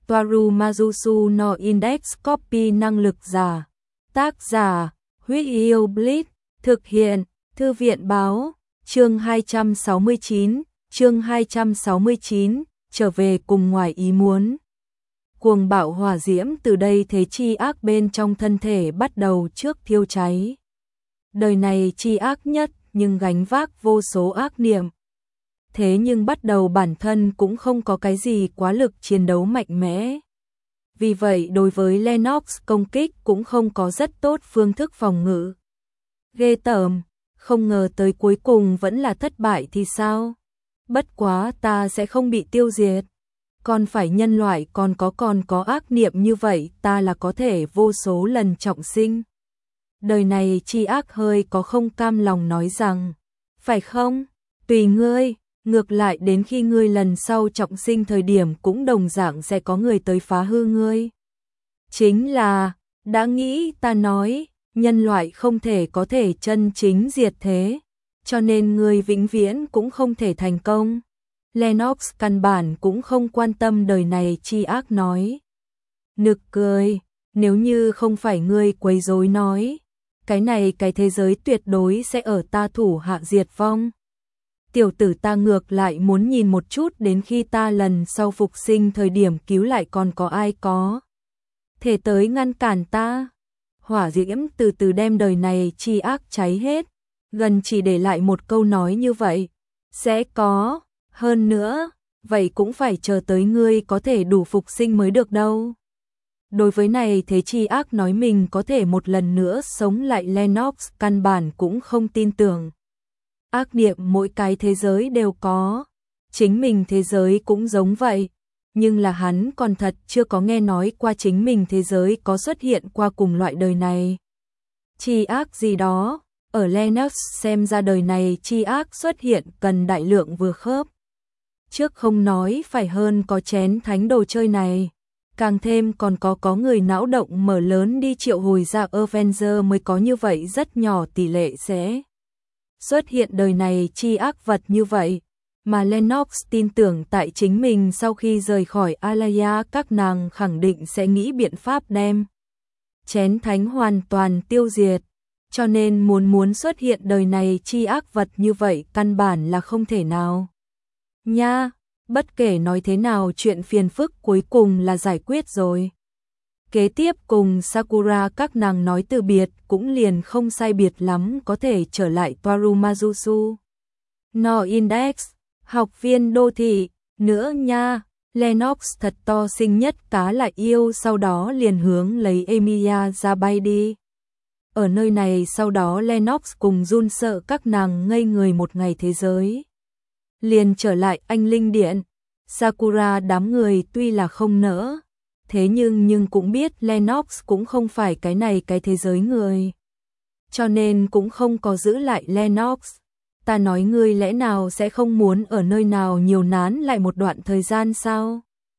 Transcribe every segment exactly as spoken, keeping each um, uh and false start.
Toaru Mazusu no Index Copy năng lực giả. Tác giả, Huyết Yêu Blitz, thực hiện, Thư viện báo, chương hai trăm sáu mươi chín, chương hai trăm sáu mươi chín, trở về cùng ngoài ý muốn. Cuồng bạo hỏa diễm từ đây thế chi ác bên trong thân thể bắt đầu trước thiêu cháy. Đời này chi ác nhất nhưng gánh vác vô số ác niệm. Thế nhưng bắt đầu bản thân cũng không có cái gì quá lực chiến đấu mạnh mẽ. Vì vậy đối với Lennox công kích cũng không có rất tốt phương thức phòng ngự. Ghê tởm, không ngờ tới cuối cùng vẫn là thất bại thì sao? Bất quá ta sẽ không bị tiêu diệt. Còn phải nhân loại còn có còn có ác niệm như vậy ta là có thể vô số lần trọng sinh. Đời này chi ác hơi có không cam lòng nói rằng, phải không? Tùy ngươi, ngược lại đến khi ngươi lần sau trọng sinh thời điểm cũng đồng dạng sẽ có người tới phá hư ngươi. Chính là, đã nghĩ ta nói, nhân loại không thể có thể chân chính diệt thế, cho nên ngươi vĩnh viễn cũng không thể thành công. Lennox căn bản cũng không quan tâm đời này chi ác nói. Nực cười, nếu như không phải ngươi quấy rối nói, cái này cái thế giới tuyệt đối sẽ ở ta thủ hạ diệt vong. Tiểu tử ta ngược lại muốn nhìn một chút đến khi ta lần sau phục sinh thời điểm cứu lại còn có ai có thể tới ngăn cản ta. Hỏa diễm từ từ đem đời này chi ác cháy hết, gần chỉ để lại một câu nói như vậy. Sẽ có, hơn nữa, vậy cũng phải chờ tới ngươi có thể đủ phục sinh mới được đâu. Đối với này thế chi ác nói mình có thể một lần nữa sống lại Lennox căn bản cũng không tin tưởng. Ác niệm mỗi cái thế giới đều có, chính mình thế giới cũng giống vậy, nhưng là hắn còn thật chưa có nghe nói qua chính mình thế giới có xuất hiện qua cùng loại đời này. Chi ác gì đó, ở Lennox xem ra đời này chi ác xuất hiện cần đại lượng vừa khớp. Trước không nói phải hơn có chén thánh đồ chơi này, càng thêm còn có có người não động mở lớn đi triệu hồi ra Avenger mới có như vậy rất nhỏ tỷ lệ sẽ xuất hiện đời này chi ác vật như vậy, mà Lennox tin tưởng tại chính mình sau khi rời khỏi Alaya các nàng khẳng định sẽ nghĩ biện pháp đem chén thánh hoàn toàn tiêu diệt, cho nên muốn muốn xuất hiện đời này chi ác vật như vậy căn bản là không thể nào. Nha, bất kể nói thế nào chuyện phiền phức cuối cùng là giải quyết rồi. Kế tiếp cùng Sakura các nàng nói từ biệt cũng liền không sai biệt lắm có thể trở lại Toaru Mazusu no Index, học viên đô thị, nữa nha. Lennox thật to xinh nhất cá lại yêu sau đó liền hướng lấy Emilia ra bay đi. Ở nơi này sau đó Lennox cùng run sợ các nàng ngây người một ngày thế giới. Liền trở lại anh linh điện, Sakura đám người tuy là không nỡ. Thế nhưng nhưng cũng biết Lennox cũng không phải cái này cái thế giới người. Cho nên cũng không có giữ lại Lennox. Ta nói ngươi lẽ nào sẽ không muốn ở nơi nào nhiều nán lại một đoạn thời gian sao?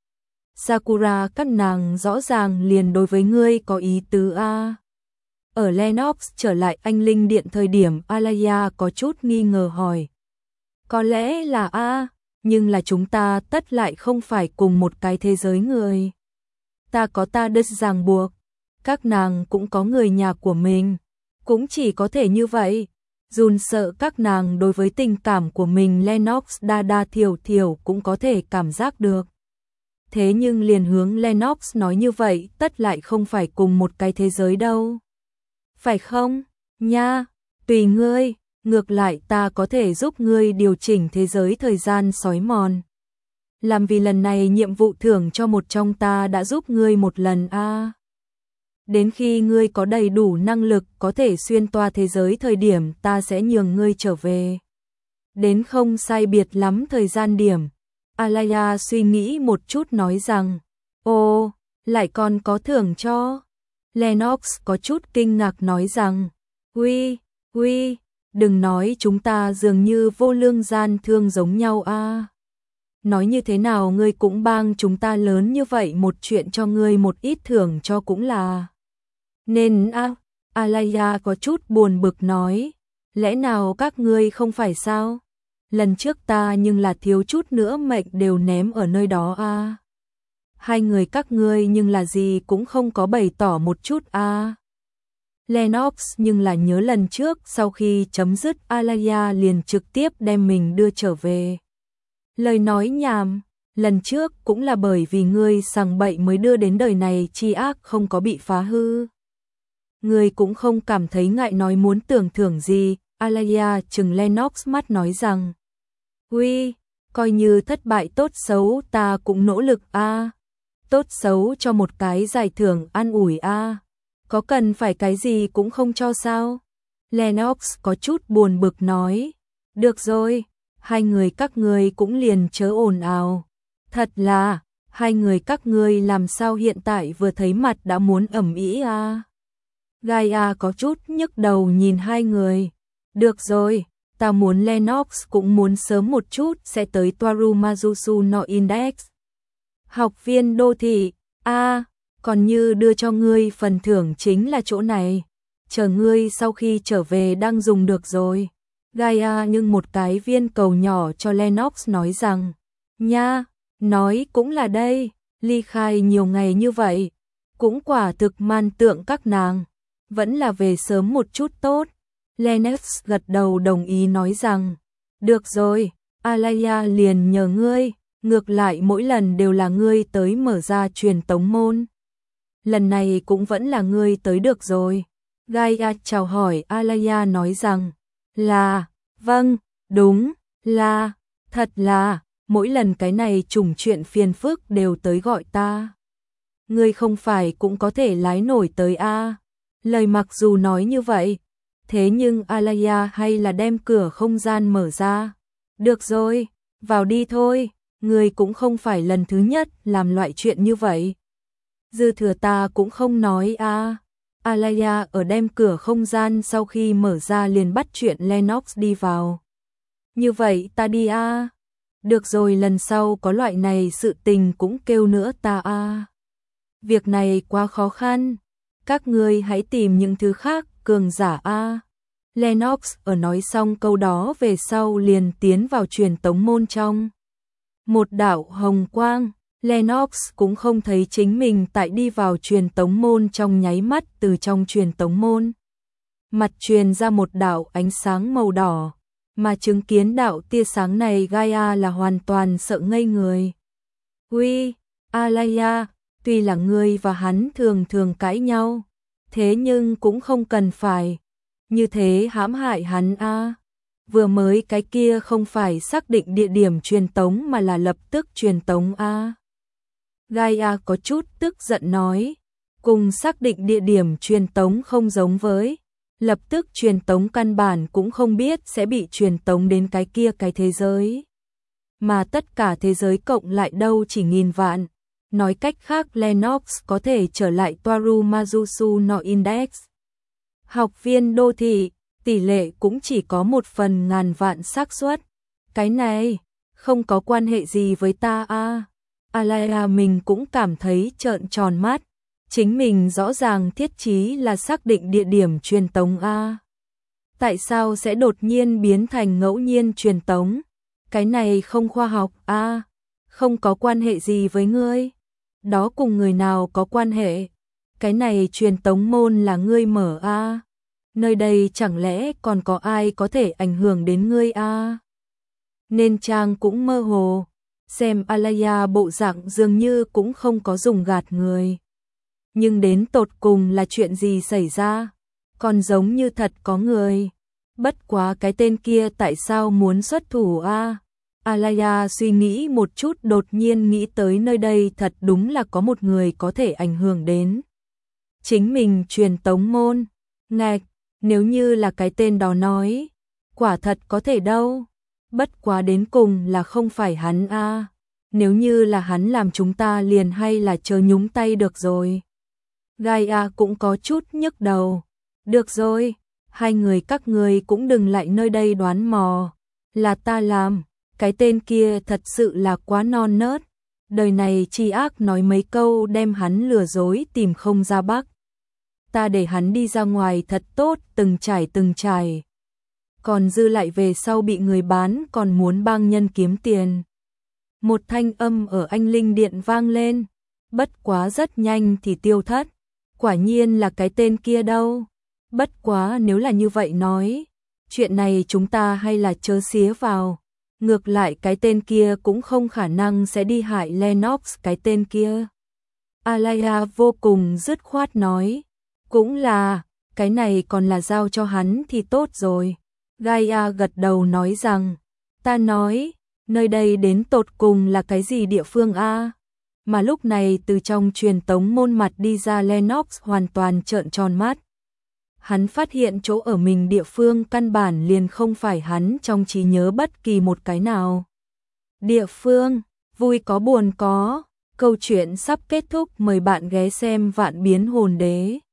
Sakura các nàng rõ ràng liền đối với ngươi có ý tứ a. Ở Lennox trở lại anh linh điện thời điểm Alaya có chút nghi ngờ hỏi. Có lẽ là a, nhưng là chúng ta tất lại không phải cùng một cái thế giới người. Ta có ta đất ràng buộc, các nàng cũng có người nhà của mình, cũng chỉ có thể như vậy. Dùn sợ các nàng đối với tình cảm của mình Lennox đa đa thiểu thiểu cũng có thể cảm giác được. Thế nhưng liền hướng Lennox nói như vậy tất lại không phải cùng một cái thế giới đâu. Phải không? Nha, tùy ngươi, ngược lại ta có thể giúp ngươi điều chỉnh thế giới thời gian sói mòn. Làm vì lần này nhiệm vụ thưởng cho một trong ta đã giúp ngươi một lần a. À. Đến khi ngươi có đầy đủ năng lực có thể xuyên toa thế giới thời điểm ta sẽ nhường ngươi trở về. Đến không sai biệt lắm thời gian điểm. Alaya suy nghĩ một chút nói rằng, ô, lại còn có thưởng cho. Lennox có chút kinh ngạc nói rằng, huy, huy, đừng nói chúng ta dường như vô lương gian thương giống nhau a. À. Nói như thế nào ngươi cũng bang chúng ta lớn như vậy một chuyện cho ngươi một ít thưởng cho cũng là. Nên a, à, Alaya có chút buồn bực nói, lẽ nào các ngươi không phải sao? Lần trước ta nhưng là thiếu chút nữa mệnh đều ném ở nơi đó a. À. hai người các ngươi nhưng là gì cũng không có bày tỏ một chút a. À. Lennox nhưng là nhớ lần trước sau khi chấm dứt Alaya liền trực tiếp đem mình đưa trở về. Lời nói nhảm, lần trước cũng là bởi vì ngươi sằng bậy mới đưa đến đời này tri ác không có bị phá hư. Ngươi cũng không cảm thấy ngại nói muốn tưởng thưởng gì, Alaya trừng Lennox mắt nói rằng. Uy, coi như thất bại tốt xấu ta cũng nỗ lực a. À. Tốt xấu cho một cái giải thưởng an ủi a. À. Có cần phải cái gì cũng không cho sao? Lennox có chút buồn bực nói. Được rồi, hai người các ngươi cũng liền chớ ồn ào. Thật là, hai người các ngươi làm sao hiện tại vừa thấy mặt đã muốn ầm ĩ a? Gaia có chút nhức đầu nhìn hai người. Được rồi, ta muốn Lennox cũng muốn sớm một chút sẽ tới Toaru Mazusu no Index. Học viên đô thị, a, à, còn như đưa cho ngươi phần thưởng chính là chỗ này. Chờ ngươi sau khi trở về đang dùng được rồi. Gaia nhưng một cái viên cầu nhỏ cho Lennox nói rằng, nha, nói cũng là đây, ly khai nhiều ngày như vậy, cũng quả thực man tượng các nàng, vẫn là về sớm một chút tốt. Lennox gật đầu đồng ý nói rằng, được rồi, Alaya liền nhờ ngươi, ngược lại mỗi lần đều là ngươi tới mở ra truyền tống môn. Lần này cũng vẫn là ngươi tới được rồi. Gaia chào hỏi Alaya nói rằng, là, vâng, đúng, là, thật là, mỗi lần cái này trùng chuyện phiền phức đều tới gọi ta. Ngươi không phải cũng có thể lái nổi tới a? À? Lời mặc dù nói như vậy, thế nhưng Alaya hay là đem cửa không gian mở ra. Được rồi, vào đi thôi, ngươi cũng không phải lần thứ nhất làm loại chuyện như vậy. Dư thừa ta cũng không nói a. À. Alaya ở đem cửa không gian sau khi mở ra liền bắt chuyện Lennox đi vào. Như vậy ta đi a. À. Được rồi, lần sau có loại này sự tình cũng kêu nữa ta a. À. Việc này quá khó khăn, các ngươi hãy tìm những thứ khác cường giả a. À. Lennox ở nói xong câu đó về sau liền tiến vào truyền tống môn trong. Một đạo hồng quang, Lennox cũng không thấy chính mình tại đi vào truyền tống môn trong nháy mắt từ trong truyền tống môn. Mặt truyền ra một đạo ánh sáng màu đỏ, mà chứng kiến đạo tia sáng này Gaia là hoàn toàn sợ ngây người. Uy, Alaya, tuy là ngươi và hắn thường thường cãi nhau, thế nhưng cũng không cần phải như thế hãm hại hắn a. À. Vừa mới cái kia không phải xác định địa điểm truyền tống mà là lập tức truyền tống a. À. Gaia có chút tức giận nói, cùng xác định địa điểm truyền tống không giống với, lập tức truyền tống căn bản cũng không biết sẽ bị truyền tống đến cái kia cái thế giới. Mà tất cả thế giới cộng lại đâu chỉ nghìn vạn. Nói cách khác Lennox có thể trở lại Toaru Mazusu no Index. Học viên đô thị, tỷ lệ cũng chỉ có một phần ngàn vạn xác suất. Cái này, không có quan hệ gì với ta a. À. Alaya mình cũng cảm thấy trợn tròn mắt. Chính mình rõ ràng thiết chí là xác định địa điểm truyền tống a. À. Tại sao sẽ đột nhiên biến thành ngẫu nhiên truyền tống? Cái này không khoa học a. À. Không có quan hệ gì với ngươi. Đó cùng người nào có quan hệ? Cái này truyền tống môn là ngươi mở a. À. Nơi đây chẳng lẽ còn có ai có thể ảnh hưởng đến ngươi a? À? Nên Trang cũng mơ hồ, xem Alaya bộ dạng dường như cũng không có dùng gạt người. Nhưng đến tột cùng là chuyện gì xảy ra? Còn giống như thật có người. Bất quá cái tên kia tại sao muốn xuất thủ a? À? Alaya suy nghĩ một chút đột nhiên nghĩ tới nơi đây thật đúng là có một người có thể ảnh hưởng đến. Chính mình truyền tống môn. Ngạch, nếu như là cái tên đó nói, quả thật có thể đâu. Bất quá đến cùng là không phải hắn a. À. Nếu như là hắn làm chúng ta liền hay là chờ nhúng tay được rồi. Gaia cũng có chút nhức đầu. Được rồi, hai người các người cũng đừng lại nơi đây đoán mò. Là ta làm, cái tên kia thật sự là quá non nớt. Đời này tri ác nói mấy câu đem hắn lừa dối tìm không ra bắc. Ta để hắn đi ra ngoài thật tốt, từng trải từng trải. Còn dư lại về sau bị người bán còn muốn bang nhân kiếm tiền. Một thanh âm ở anh linh điện vang lên. bất quá rất nhanh thì tiêu thất. Quả nhiên là cái tên kia đâu. Bất quá nếu là như vậy nói, chuyện này chúng ta hay là chớ xía vào. Ngược lại cái tên kia cũng không khả năng sẽ đi hại Lennox cái tên kia. Alaya vô cùng dứt khoát nói. Cũng là, cái này còn là giao cho hắn thì tốt rồi. Gaia gật đầu nói rằng, ta nói, nơi đây đến tột cùng là cái gì địa phương a? Mà lúc này từ trong truyền tống môn mặt đi ra Lennox hoàn toàn trợn tròn mắt. Hắn phát hiện chỗ ở mình địa phương căn bản liền không phải hắn trong trí nhớ bất kỳ một cái nào. Địa phương, vui có buồn có, câu chuyện sắp kết thúc, mời bạn ghé xem Vạn Biến Hồn Đế.